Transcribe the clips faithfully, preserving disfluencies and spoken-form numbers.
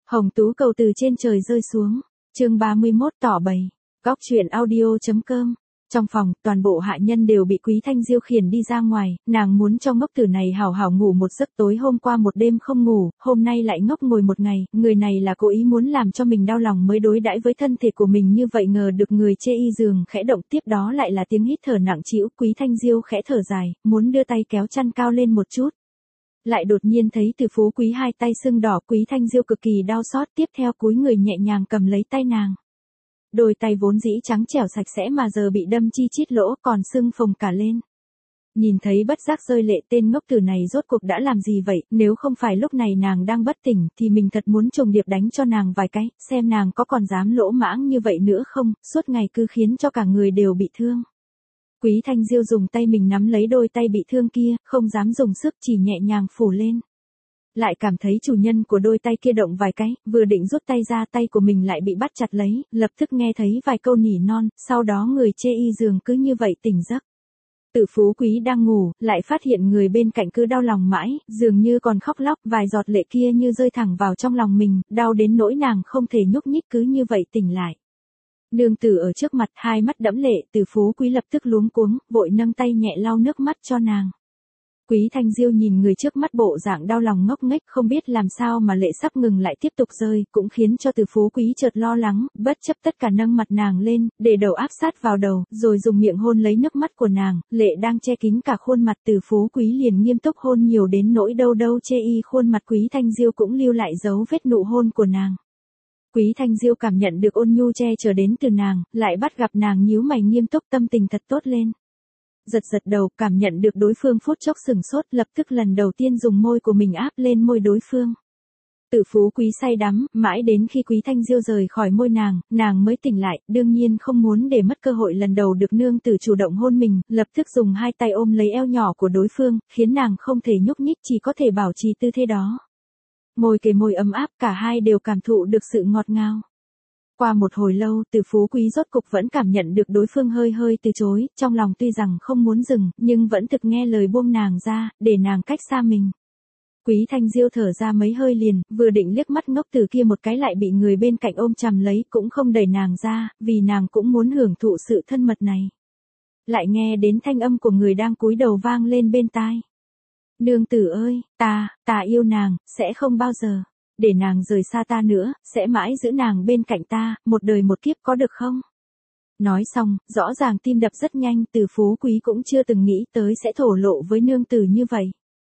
Hồng Tú Cầu từ trên trời rơi xuống. Chương ba mươi mốt tỏ bày. Góc truyện audio.com. Trong phòng, toàn bộ hạ nhân đều bị Quý Thanh Diêu khiển đi ra ngoài, nàng muốn cho ngốc tử này hảo hảo ngủ một giấc, tối hôm qua một đêm không ngủ, hôm nay lại ngốc ngồi một ngày, người này là cố ý muốn làm cho mình đau lòng mới đối đãi với thân thể của mình như vậy, ngờ được người chê y giường khẽ động, tiếp đó lại là tiếng hít thở nặng trĩu. Quý Thanh Diêu khẽ thở dài, muốn đưa tay kéo chăn cao lên một chút. Lại đột nhiên thấy Từ Phú Quý hai tay sưng đỏ, Quý Thanh Diêu cực kỳ đau xót, tiếp theo cúi người nhẹ nhàng cầm lấy tay nàng. Đôi tay vốn dĩ trắng trẻo sạch sẽ mà giờ bị đâm chi chít lỗ, còn sưng phồng cả lên. Nhìn thấy bất giác rơi lệ, tên ngốc tử này rốt cuộc đã làm gì vậy, nếu không phải lúc này nàng đang bất tỉnh thì mình thật muốn trùng điệp đánh cho nàng vài cái, xem nàng có còn dám lỗ mãng như vậy nữa không, suốt ngày cứ khiến cho cả người đều bị thương. Quý Thanh Diêu dùng tay mình nắm lấy đôi tay bị thương kia, không dám dùng sức, chỉ nhẹ nhàng phủ lên. Lại cảm thấy chủ nhân của đôi tay kia động vài cái, vừa định rút tay ra, tay của mình lại bị bắt chặt lấy, lập tức nghe thấy vài câu nỉ non, sau đó người chê y giường cứ như vậy tỉnh giấc. Từ Phú Quý đang ngủ, lại phát hiện người bên cạnh cứ đau lòng mãi, dường như còn khóc lóc, vài giọt lệ kia như rơi thẳng vào trong lòng mình, đau đến nỗi nàng không thể nhúc nhích, cứ như vậy tỉnh lại. Nương tử ở trước mặt, hai mắt đẫm lệ, Từ Phú Quý lập tức luống cuống, vội nâng tay nhẹ lau nước mắt cho nàng. Quý Thanh Diêu nhìn người trước mắt bộ dạng đau lòng ngốc nghếch, không biết làm sao mà lệ sắp ngừng lại tiếp tục rơi, cũng khiến cho Từ Phú Quý chợt lo lắng, bất chấp tất cả nâng mặt nàng lên, để đầu áp sát vào đầu, rồi dùng miệng hôn lấy nước mắt của nàng, lệ đang che kín cả khuôn mặt. Từ Phú Quý liền nghiêm túc hôn nhiều đến nỗi đâu đâu chê y khuôn mặt Quý Thanh Diêu cũng lưu lại dấu vết nụ hôn của nàng. Quý Thanh Diêu cảm nhận được ôn nhu che chở đến từ nàng, lại bắt gặp nàng nhíu mày nghiêm túc, tâm tình thật tốt lên. Giật giật đầu, cảm nhận được đối phương phút chốc sừng sốt, lập tức lần đầu tiên dùng môi của mình áp lên môi đối phương. Từ Phú Quý say đắm, mãi đến khi Quý Thanh Diêu rời khỏi môi nàng, nàng mới tỉnh lại, đương nhiên không muốn để mất cơ hội lần đầu được nương tử chủ động hôn mình, lập tức dùng hai tay ôm lấy eo nhỏ của đối phương, khiến nàng không thể nhúc nhích, chỉ có thể bảo trì tư thế đó. Môi kề môi ấm áp, cả hai đều cảm thụ được sự ngọt ngào. Qua một hồi lâu, Từ Phú Quý rốt cục vẫn cảm nhận được đối phương hơi hơi từ chối, trong lòng tuy rằng không muốn dừng, nhưng vẫn thực nghe lời buông nàng ra, để nàng cách xa mình. Quý Thanh Diêu thở ra mấy hơi liền, vừa định liếc mắt ngốc tử kia một cái lại bị người bên cạnh ôm chầm lấy, cũng không đẩy nàng ra, vì nàng cũng muốn hưởng thụ sự thân mật này. Lại nghe đến thanh âm của người đang cúi đầu vang lên bên tai. Nương tử ơi, ta, ta yêu nàng, sẽ không bao giờ để nàng rời xa ta nữa, sẽ mãi giữ nàng bên cạnh ta, một đời một kiếp, có được không? Nói xong, rõ ràng tim đập rất nhanh, Từ Phú Quý cũng chưa từng nghĩ tới sẽ thổ lộ với nương tử như vậy.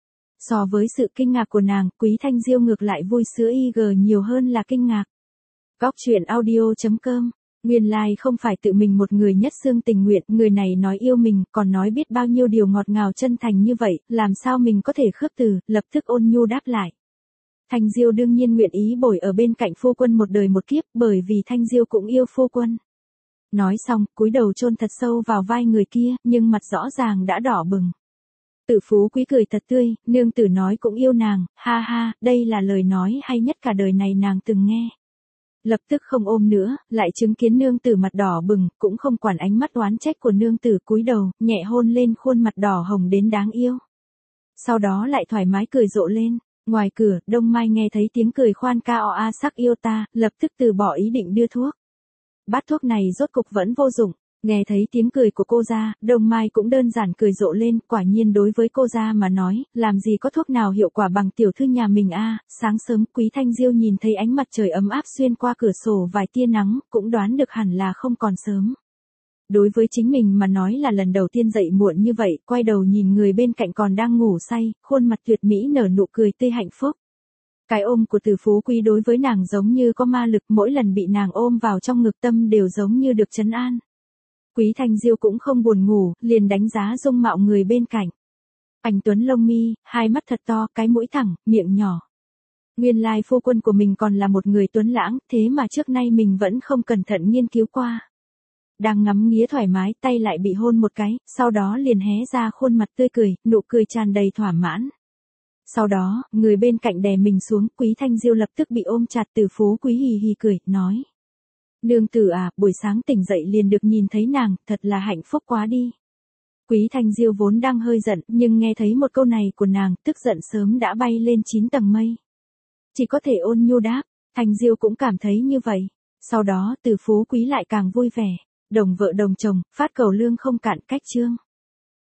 So với sự kinh ngạc của nàng, Quý Thanh Diêu ngược lại vui sướng y gờ nhiều hơn là kinh ngạc. Góc truyện audio.com. Nguyên lai không phải tự mình một người nhất xương tình nguyện, người này nói yêu mình, còn nói biết bao nhiêu điều ngọt ngào chân thành như vậy, làm sao mình có thể khước từ, lập tức ôn nhu đáp lại. Thanh Diêu đương nhiên nguyện ý bồi ở bên cạnh phu quân một đời một kiếp, bởi vì Thanh Diêu cũng yêu phu quân. Nói xong, cúi đầu chôn thật sâu vào vai người kia, nhưng mặt rõ ràng đã đỏ bừng. Từ Phú Quý cười thật tươi, nương tử nói cũng yêu nàng, ha ha, đây là lời nói hay nhất cả đời này nàng từng nghe. Lập tức không ôm nữa, lại chứng kiến nương tử mặt đỏ bừng, cũng không quản ánh mắt oán trách của nương tử, cúi đầu, nhẹ hôn lên khuôn mặt đỏ hồng đến đáng yêu. Sau đó lại thoải mái cười rộ lên. Ngoài cửa, Đông Mai nghe thấy tiếng cười khoan ca o a sắc yêu ta, lập tức từ bỏ ý định đưa thuốc. Bát thuốc này rốt cục vẫn vô dụng, nghe thấy tiếng cười của cô ra, Đông Mai cũng đơn giản cười rộ lên, quả nhiên đối với cô ra mà nói, làm gì có thuốc nào hiệu quả bằng tiểu thư nhà mình a. Sáng sớm, Quý Thanh Diêu nhìn thấy ánh mặt trời ấm áp xuyên qua cửa sổ vài tia nắng, cũng đoán được hẳn là không còn sớm. Đối với chính mình mà nói là lần đầu tiên dậy muộn như vậy, quay đầu nhìn người bên cạnh còn đang ngủ say, khuôn mặt tuyệt mỹ nở nụ cười tươi hạnh phúc. Cái ôm của Từ Phú Quý đối với nàng giống như có ma lực, mỗi lần bị nàng ôm vào trong ngực tâm đều giống như được trấn an. Quý Thanh Diêu cũng không buồn ngủ, liền đánh giá dung mạo người bên cạnh. Anh tuấn lông mi, hai mắt thật to, cái mũi thẳng, miệng nhỏ. Nguyên lai phu quân của mình còn là một người tuấn lãng, thế mà trước nay mình vẫn không cẩn thận nghiên cứu qua. Đang ngắm nghía thoải mái, tay lại bị hôn một cái, sau đó liền hé ra khuôn mặt tươi cười, nụ cười tràn đầy thỏa mãn. Sau đó, người bên cạnh đè mình xuống, Quý Thanh Diêu lập tức bị ôm chặt. Từ Phú Quý hì hì cười, nói. Nương tử à, buổi sáng tỉnh dậy liền được nhìn thấy nàng, thật là hạnh phúc quá đi. Quý Thanh Diêu vốn đang hơi giận, nhưng nghe thấy một câu này của nàng, tức giận sớm đã bay lên chín tầng mây. Chỉ có thể ôn nhu đáp, Thanh Diêu cũng cảm thấy như vậy. Sau đó Từ Phú Quý lại càng vui vẻ. Đồng vợ đồng chồng, phát cầu lương không cạn cách chương.